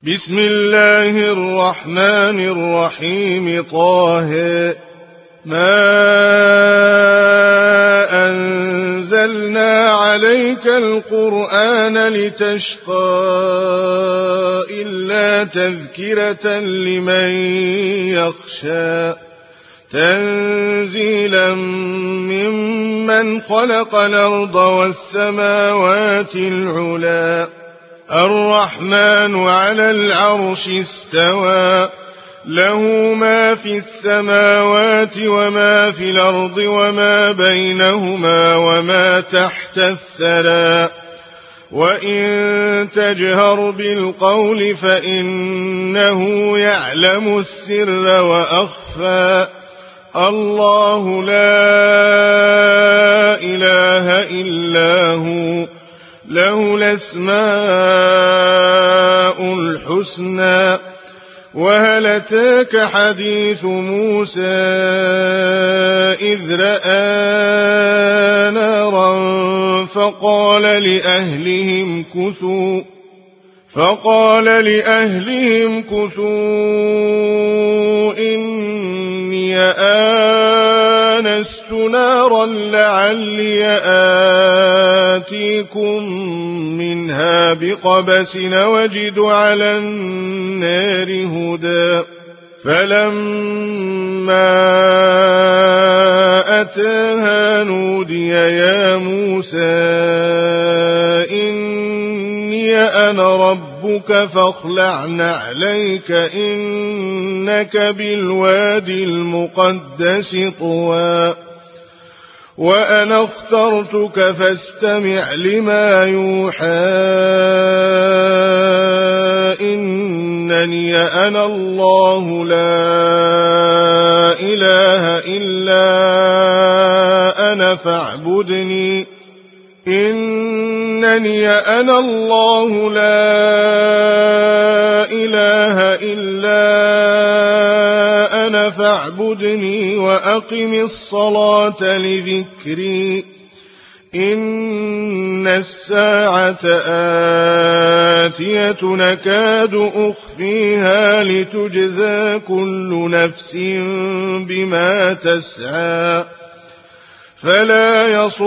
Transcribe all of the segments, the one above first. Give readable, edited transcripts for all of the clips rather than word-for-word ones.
بسم الله الرحمن الرحيم. طه ما أنزلنا عليك القرآن لتشقى إلا تذكرة لمن يخشى تنزيلا ممن خلق الأرض والسماوات العلى الرحمن على العرش استوى له ما في السماوات وما في الأرض وما بينهما وما تحت الثرى وإن تجهر بالقول فإنه يعلم السر وأخفى الله لا إله إلا هو له الأسماء الحسنى. وهل أتاك حديث موسى إذ رأى نارا فقال لأهلهم كثوا إني آنست نارا لعلي آتيكم منها بقبس وجد على النار هدى. فلما أتاها نودي يا موسى إني أنا ربك فاخلع نعليك إنك بالوادي المقدس طوى وأنا اخترتك فاستمع لما يوحى إنني أنا الله لا إله إلا أنا فاعبدني إنني أنا الله لا إله إلا أنا فاعبدني وأقم الصلاة لذكري إن الساعة آتية نكاد أخفيها لتجزى كل نفس بما تسعى فلا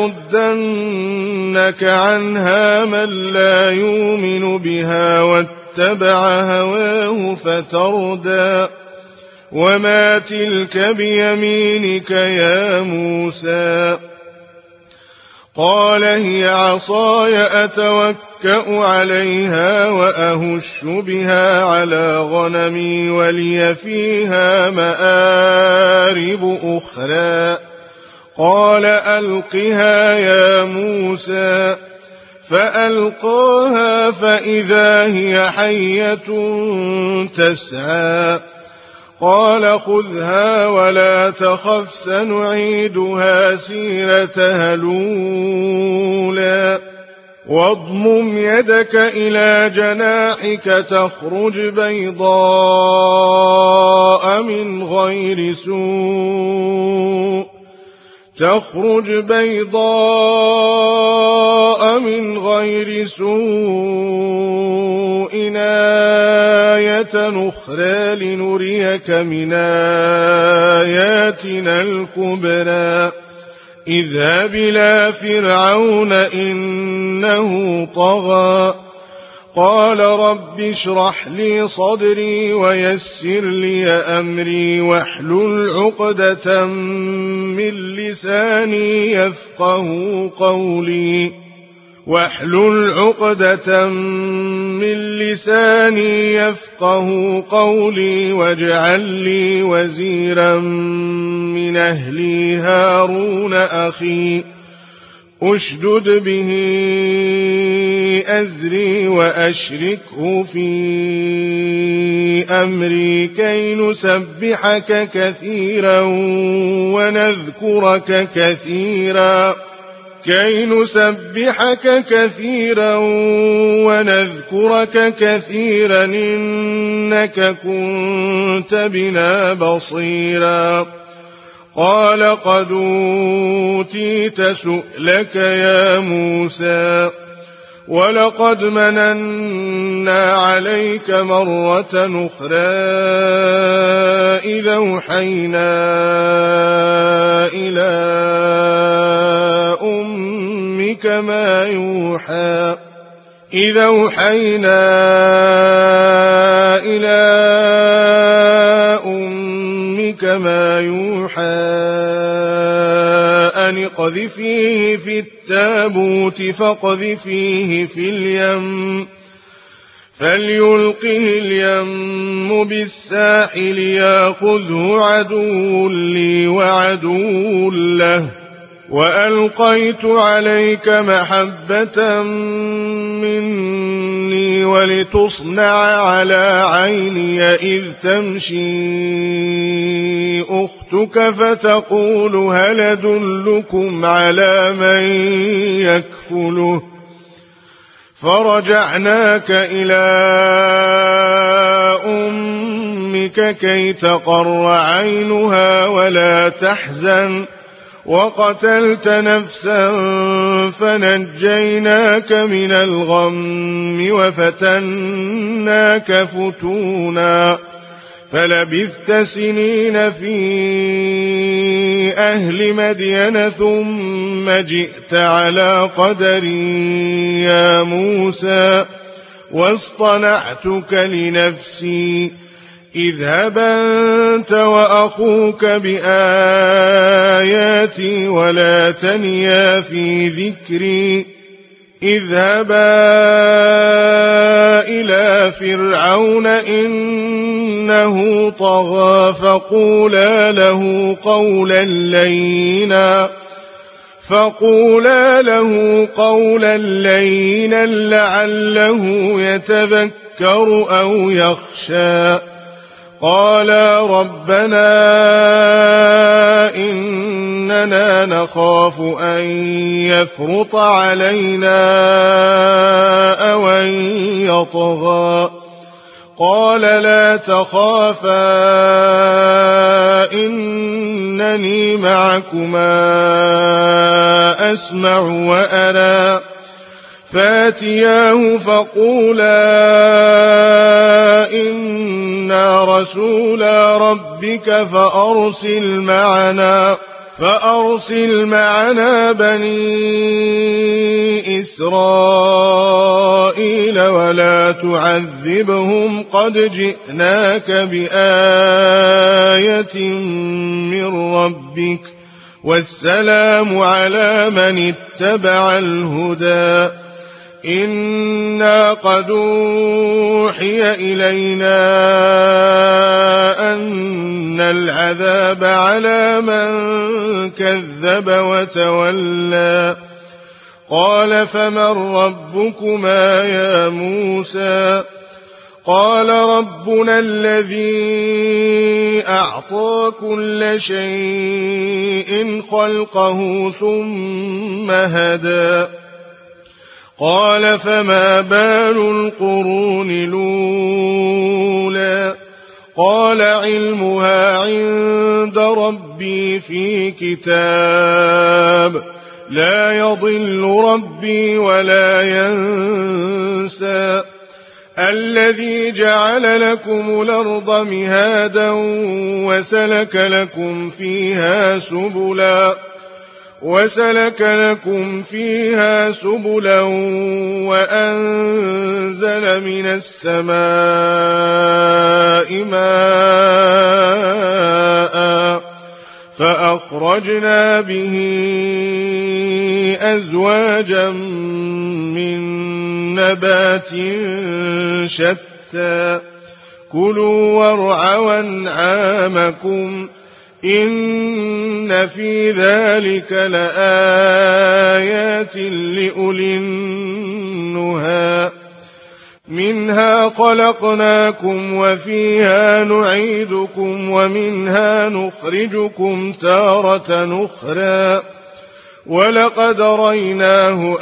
يصدنك عنها من لا يؤمن بها واتبع هواه فتردى. وما تلك بيمينك يا موسى قال هي عصاي أتوكأ عليها وأهش بها على غنمي ولي فيها مآرب أخرى قال ألقها يا موسى فألقاها فإذا هي حية تسعى قال خذها ولا تخف سنعيدها سيرتها الأولى واضمم يدك إلى جناحك تخرج بيضاء من غير سوء آية أخرى لنريك من آياتنا الكبرى اذهب إلى فرعون إنه طغى قال رب اشرح لي صدري ويسر لي أمري واحلل عقدة من لساني يفقه قولي واجعل لي وزيرا من أهلي هارون أخي أشدد به أزري وأشركه في أمري كي نسبحك كثيرا ونذكرك كثيرا إنك كنت بنا بصيرا قال قد أوتيت سؤلك يا موسى ولقد مننا عليك مرة أخرى إذا أوحينا إلى أمك ما يوحى أن اقذفيه في التابوت فاقذفيه في اليم فليلقه اليم بالساحل ياخذه عدو لي وعدو له وألقيت عليك محبة مني ولتصنع على عيني إذ تمشي أختك فتقول هل أدلكم على من يكفله فرجعناك إلى أمك كي تقر عينها ولا تحزن وقتلت نفسا فنجيناك من الغم وفتناك فتونا فلبثت سنين في أهل مدين ثم جئت على قدري يا موسى واصطنعتك لنفسي اذهب أنت وأخوك بآياتي ولا تنيا في ذكري اذهبا إلى فرعون إنه طغى فقولا له قولا لينا لعله يتذكر أو يخشى قالا ربنا إننا نخاف أن يفرط علينا أو أن يطغى قال لا تخافا إنني معكما أسمع وأرى فاتياه فقولا إنا رسولا ربك فأرسل معنا بني إسرائيل ولا تعذبهم قد جئناك بآية من ربك والسلام على من اتبع الهدى إنا قد أوحي إلينا أن العذاب على من كذب وتولى قال فمن ربكما يا موسى قال ربنا الذي أعطى كل شيء خلقه ثم هدى قال فما بال القرون الأولى قال علمها عند ربي في كتاب لا يضل ربي ولا ينسى الذي جعل لكم الأرض مهادا وسلك لكم فيها سبلا وأنزل من السماء ماء فأخرجنا به أزواجا من نبات شتى كلوا وارعوا أنعامكم إن في ذلك لآيات لأولي النهى منها خلقناكم وفيها نعيدكم ومنها نخرجكم تارة أخرى ولقد ريناه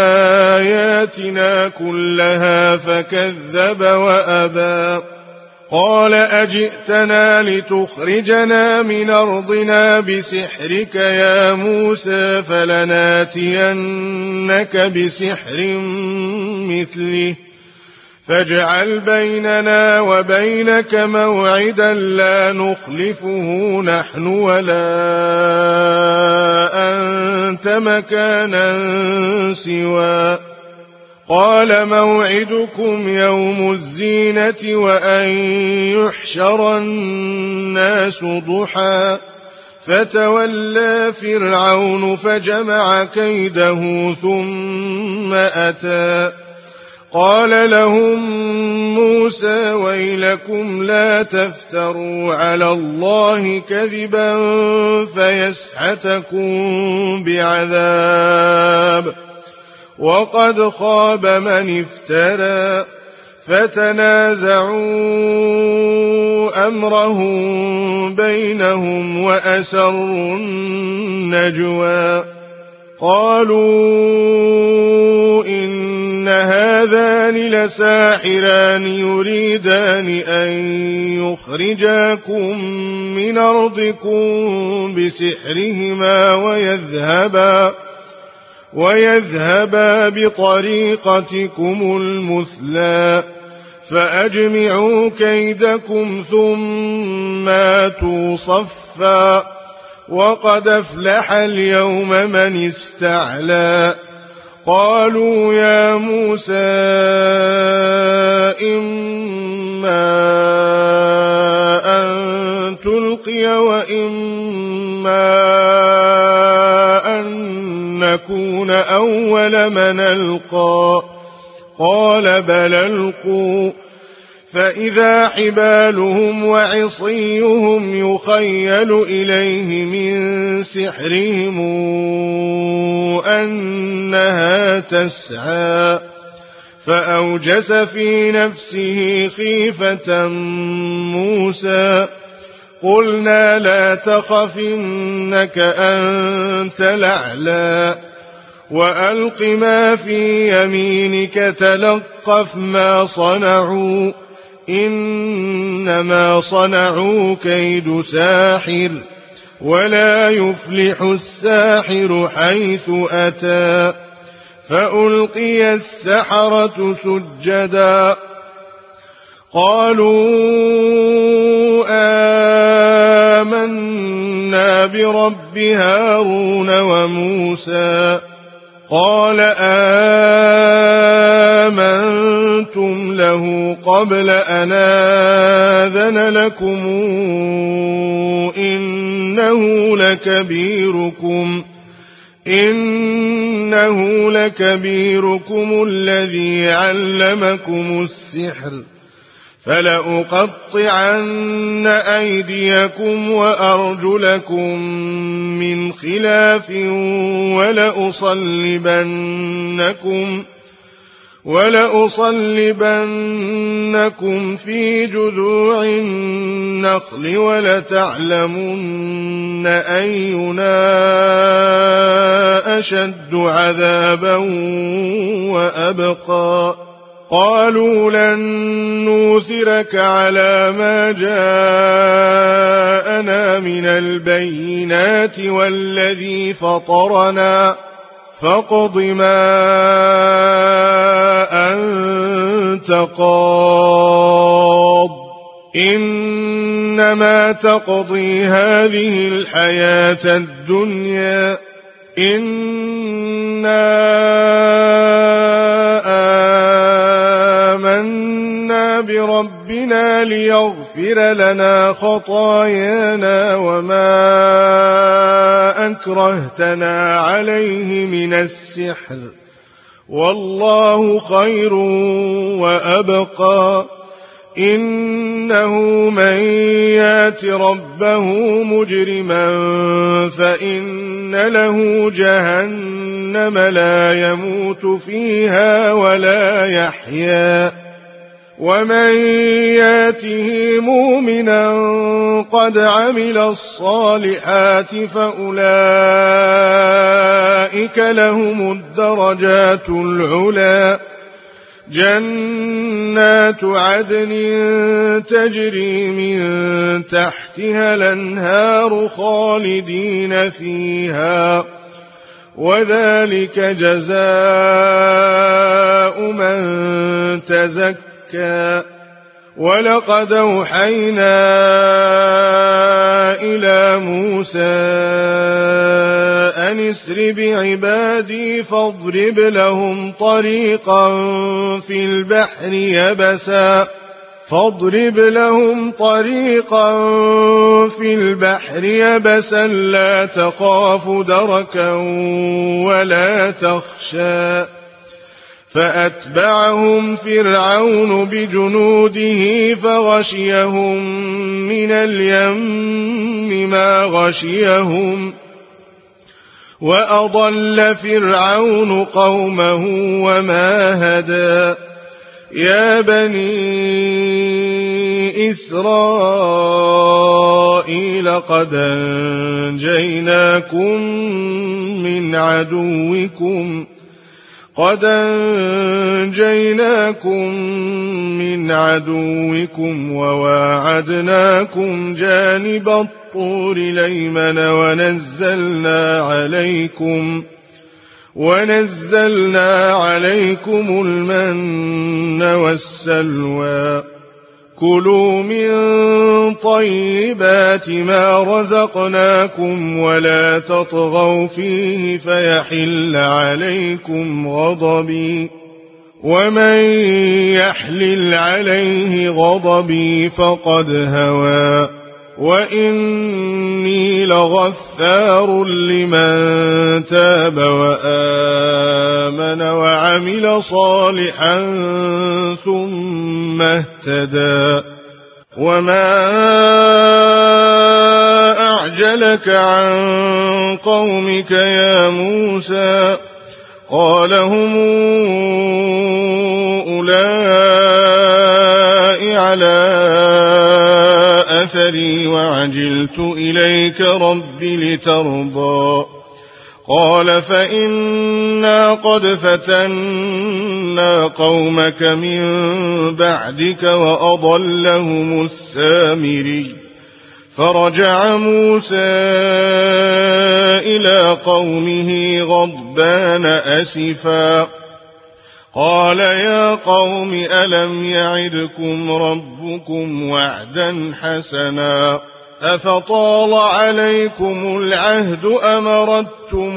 آياتنا كلها فكذب وأبى قال أجئتنا لتخرجنا من أرضنا بسحرك يا موسى فلناتينك بسحر مثله فاجعل بيننا وبينك موعدا لا نخلفه نحن ولا أنت مكانا سوى قال موعدكم يوم الزينة وأن يحشر الناس ضحى فتولى فرعون فجمع كيده ثم أتى قال لهم موسى ويلكم لا تفتروا على الله كذبا فيسحتكم بعذاب وقد خاب من افترى فتنازعوا أمرهم بينهم وأسروا النجوى قالوا إن هذان لساحران يريدان أن يخرجاكم من أرضكم بسحرهما ويذهبا بطريقتكم المثلى فأجمعوا كيدكم ثم آتوا صفا وقد أفلح اليوم من استعلى قالوا يا موسى إما أن تلقي وإما أن نكون أول من ألقى قال بل ألقوا فإذا حبالهم وعصيهم يخيل إليه من سحرهم أنها تسعى فأوجس في نفسه خيفة موسى قلنا لا تخف إنك أنت الأعلى وألق ما في يمينك تلقف ما صنعوا إنما صنعوا كيد ساحر ولا يفلح الساحر حيث أتى فألقي السحرة سجدا قالوا آمنا برب هارون وموسى قال آمنتم له قبل أن آذن لكم إنه لكبيركم الذي علمكم السحر فلأقطعن أيديكم وأرجلكم من خلاف ولأصلبنكم في جذوع النخل ولتعلمن أينا أشد عذابا وأبقى قالوا لن نوثرك على ما جاءنا من البينات والذي فطرنا فاقض ما أنت قاض إنما تقضي هذه الحياة الدنيا إنا آمنا بربنا ليغفر لنا خطايانا وما أكرهتنا عليه من السحر والله خير وأبقى إنه من يات ربه مجرما فإن له جهنم لا يموت فيها ولا يحيا ومن ياته مؤمنا قد عمل الصالحات فأولئك لهم الدرجات العلى جنات جنات عدن تجري من تحتها الأنهار خالدين فيها وذلك جزاء من تزكى ولقد أوحينا إلى موسى أن اسر بعبادي فاضرب لهم طريقا في البحر يبسا لا تخاف دركا ولا تخشى فأتبعهم فرعون بجنوده فغشيهم من اليم ما غشيهم وأضل فرعون قومه وما هدى يا بني إسرائيل قد أنجيناكم من عدوكم وواعدناكم جانب الطور الأيمن ونزلنا عليكم المن والسلوى كلوا من طيبات ما رزقناكم ولا تطغوا فيه فيحل عليكم غضبي ومن يحلل عليه غضبي فقد هوى وإني لغفار لمن تاب وآمن وعمل صالحا ثم اهتدى وما أعجلك عن قومك يا موسى قال هم أولئك على أثري وعجلت إليك رب لترضى قال فإنا قد فتنا قومك من بعدك وأضلهم السامري فرجع موسى إلى قومه غضبان أسفا قال يا قوم ألم يعدكم ربكم وعدا حسنا أفطال عليكم العهد أم أردتم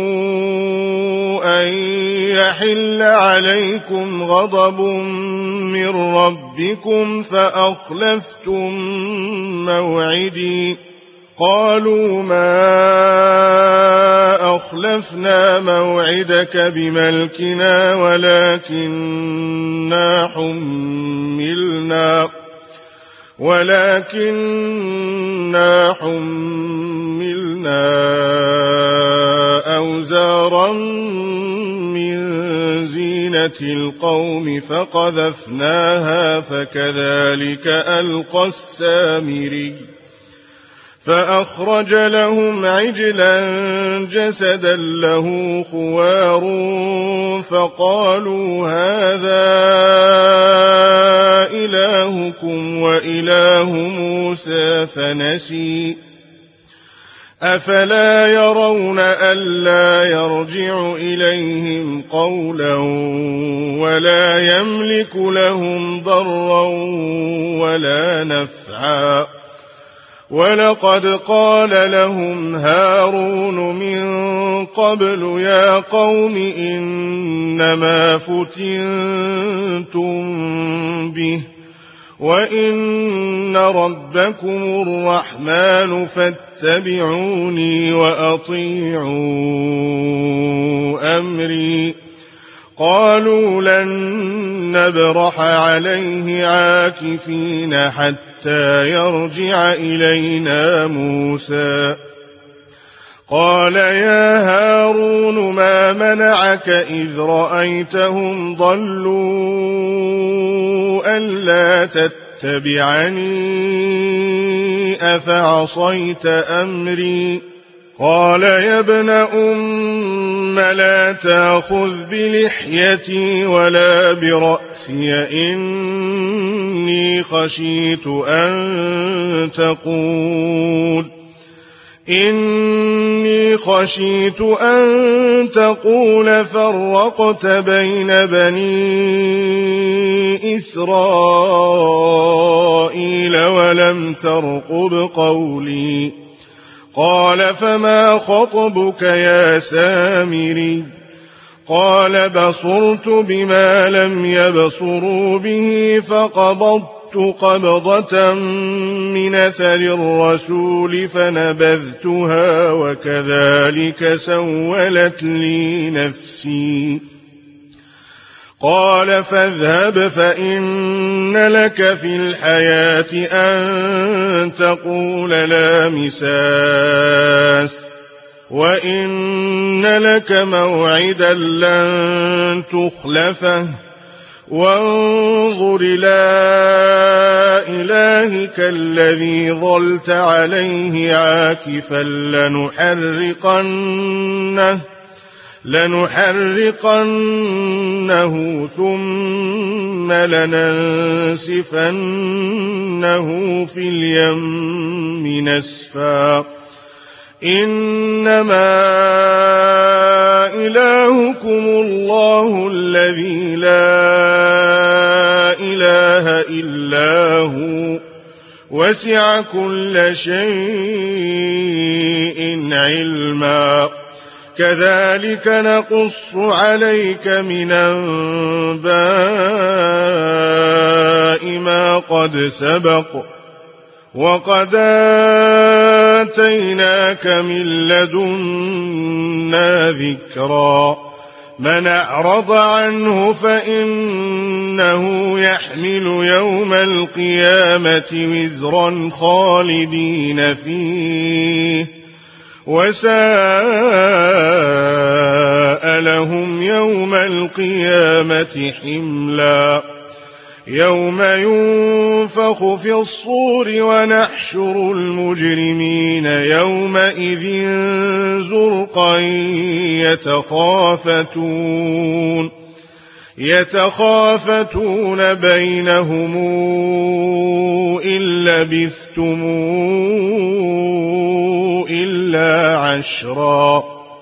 أن يحل عليكم غضب من ربكم فأخلفتم موعدي قالوا ما أخلفنا موعدك بملكنا ولكننا حملنا أوزارا من زينة القوم فقذفناها فكذلك ألقى السامري فأخرج لهم عجلا جسدا له خوار فقالوا هذا إلهكم وإله موسى فنسي أفلا يرون ألا يرجع إليهم قولا ولا يملك لهم ضرا ولا نفعا ولقد قال لهم هارون من قبل يا قوم إنما فتنتم به وإن ربكم الرحمن فاتبعوني وأطيعوا أمري قالوا لن نبرح عليه عاكفين حتى يرجع إلينا موسى قال يا هارون ما منعك إذ رأيتهم ضلوا ألا تتبعني أفعصيت أمري قال يا ابن أم لا تأخذ بلحيتي ولا برأسي إني خشيت أن تقول فرقت بين بني إسرائيل ولم ترقب قولي قال فما خطبك يا سامري قال بصرت بما لم يبصروا به فقبضت قبضة من أثر الرسول فنبذتها وكذلك سولت لي نفسي قال فاذهب فإن لك في الحياة أن تقول لا مساس وإن لك موعدا لن تخلفه وانظر إلى إلهك الذي ظلت عليه عاكفا لنحرقنه ثم لننسفنه في اليم نسفا إنما إلهكم الله الذي لا إله إلا هو وسع كل شيء علما كذلك نقص عليك من أنباء ما قد سبق وقد آتيناك من لدنا ذكرا من أعرض عنه فإنه يحمل يوم القيامة وزرا خالدين فيه وساء لهم يوم القيامة حملا يوم ينفخ في الصور ونحشر المجرمين يومئذ زرقا يتخافتون بينهم إن لبثتم إلا عشرا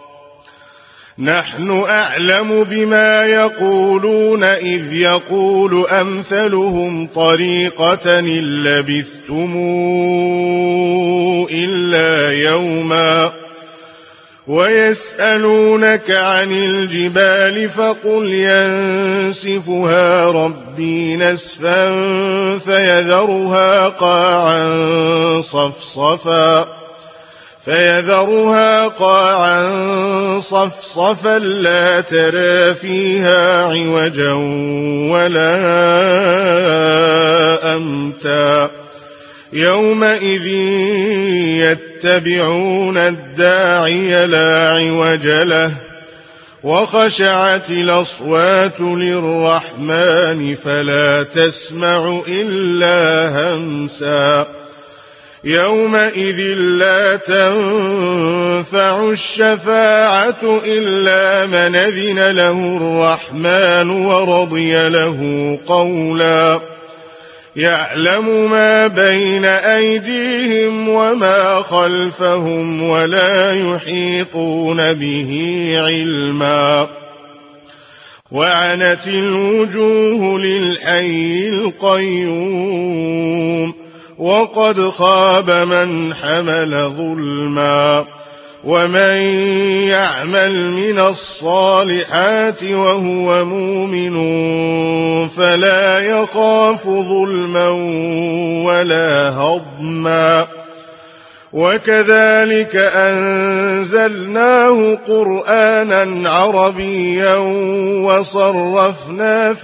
نحن أعلم بما يقولون إذ يقول أمثلهم طريقة إن لبثتم إلا يوما ويسألونك عن الجبال فقل ينسفها ربي نسفا فيذرها قاعا صفصفا لا ترى فيها عوجا ولا أمتا يومئذ يتبعون الداعي لا عوج له وخشعت الأصوات للرحمن فلا تسمع إلا همسا يومئذ لا تنفع الشفاعة إلا من أذن له الرحمن ورضي له قولا يعلم ما بين أيديهم وما خلفهم ولا يحيطون به علما وعنت الوجوه للحي القيوم وقد خاب من حمل ظلما ومن يعمل من الصالحات وهو مؤمن فلا يخاف ظلما ولا هضما وكذلك أنزلناه قرآنا عربيا وصرفنا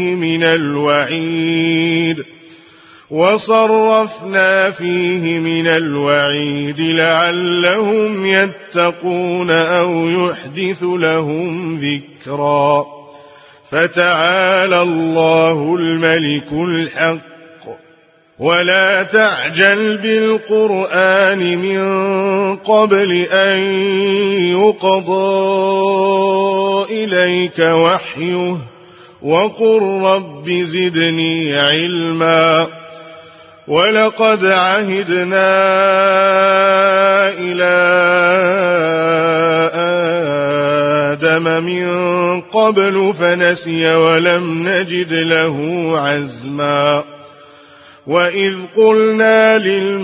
فيه من الوعيد لعلهم يتقون أو يحدث لهم ذكرا فتعالى الله الملك الحق ولا تعجل بالقرآن من قبل أن يقضى إليك وحيه وقل رب زدني علما ولقد عهدنا إلى آدم من قبل فنسي ولم نجد له عزما وإذ قلنا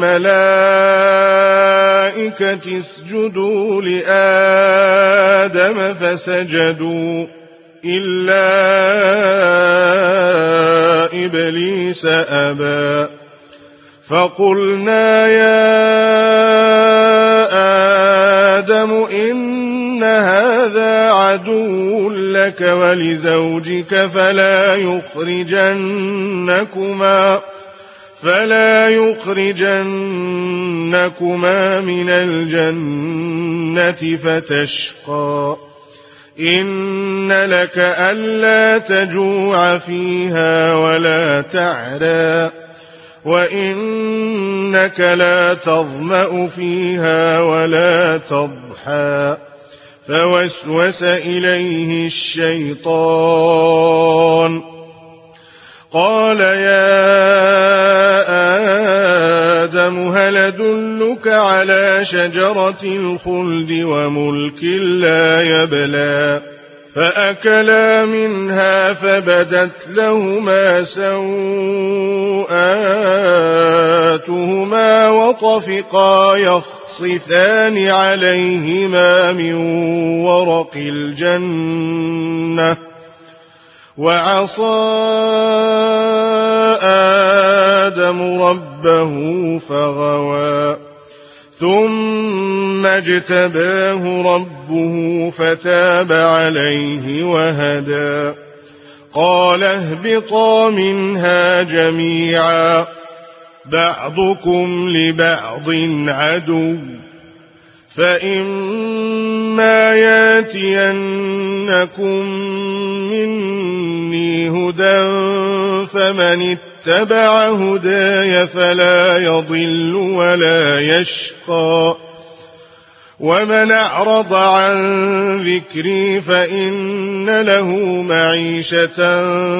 للملائكة اسجدوا لآدم فسجدوا إلا إبليس أبى فقلنا يا آدم إن هذا عدو لك ولزوجك فلا يخرجنكما من الجنة فتشقى إن لك ألا تجوع فيها ولا تعرى وإنك لا تظمأ فيها ولا تضحى فوسوس إليه الشيطان قال يا آدم هل أدلك على شجرة الخلد وملك لا يبلى فأكلا منها فبدت لهما سوآتهما وطفقا يخصفان عليهما من ورق الجنة وعصى آدم ربه فغوى ثم اجتباه ربه فتاب عليه وهدى قال اهبطا منها جميعا بعضكم لبعض عدو فإما ياتينكم مني هدى فمن اتبع هداي فلا يضل ولا يشقى ومن أعرض عن ذكري فإن له معيشة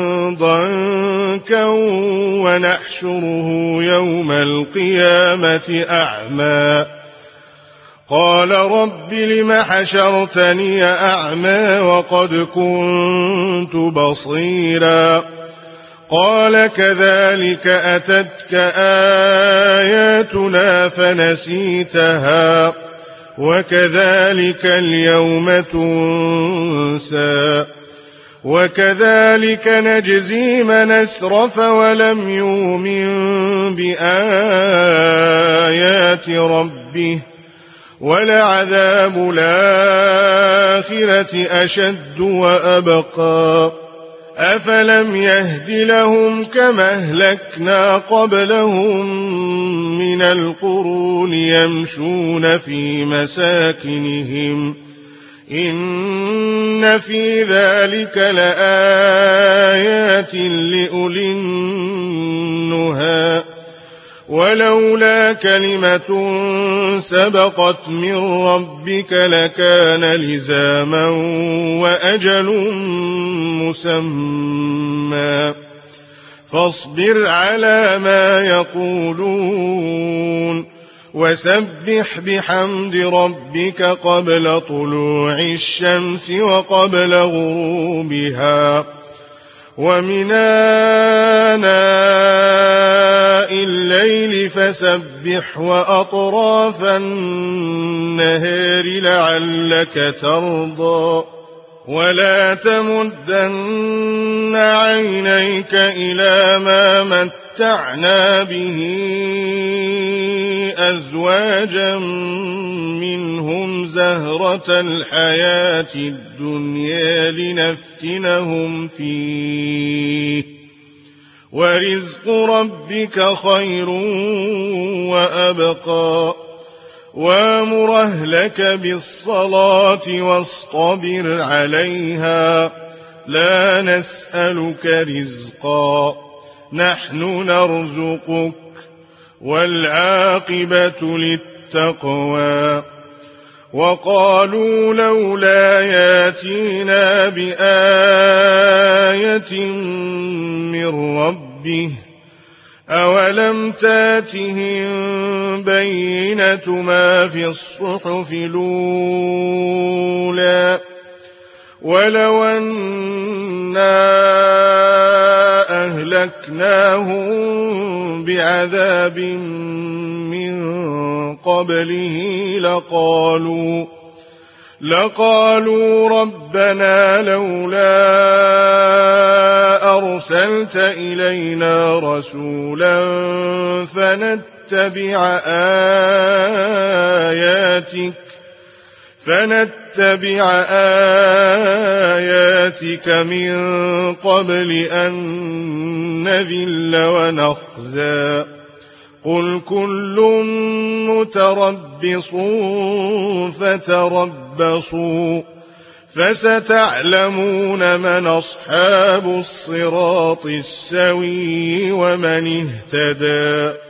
ضنكا ونحشره يوم القيامة أعمى قال رب لم حشرتني أعمى وقد كنت بصيرا قال كذلك أتتك آياتنا فنسيتها وكذلك اليوم تنسى وكذلك نجزي من أسرف ولم يؤمن بآيات ربه ولعذاب الآخرة أشد وأبقى أفلم يهد لهم كما أهلكنا قبلهم من القرون يمشون في مساكنهم إن في ذلك لآيات لأولي النهى ولولا كلمة سبقت من ربك لكان لزاما وأجل مسمى فاصبر على ما يقولون وسبح بحمد ربك قبل طلوع الشمس وقبل غروبها ومن آناء الليل فسبح وأطراف النهار لعلك ترضى ولا تمدن عينيك إلى ما متعنا به أزواجا منهم زهرة الحياة الدنيا لنفتنهم فيه ورزق ربك خير وأبقى وامر أهلك بالصلاة واصطبر عليها لا نسألك رزقا نحن نرزقك والعاقبة للتقوى وقالوا لولا ياتينا بآية من ربه أولم تاتهم بينة ما في الصحف الأولى ولو أنا أهلكناهم بعذاب من قبله لقالوا ربنا لولا أرسلت إلينا رسولا فنتبع آياتك من قبل أن نذل ونخزى قل كل متربص فتربصوا فستعلمون من أصحاب الصراط السوي ومن اهتدى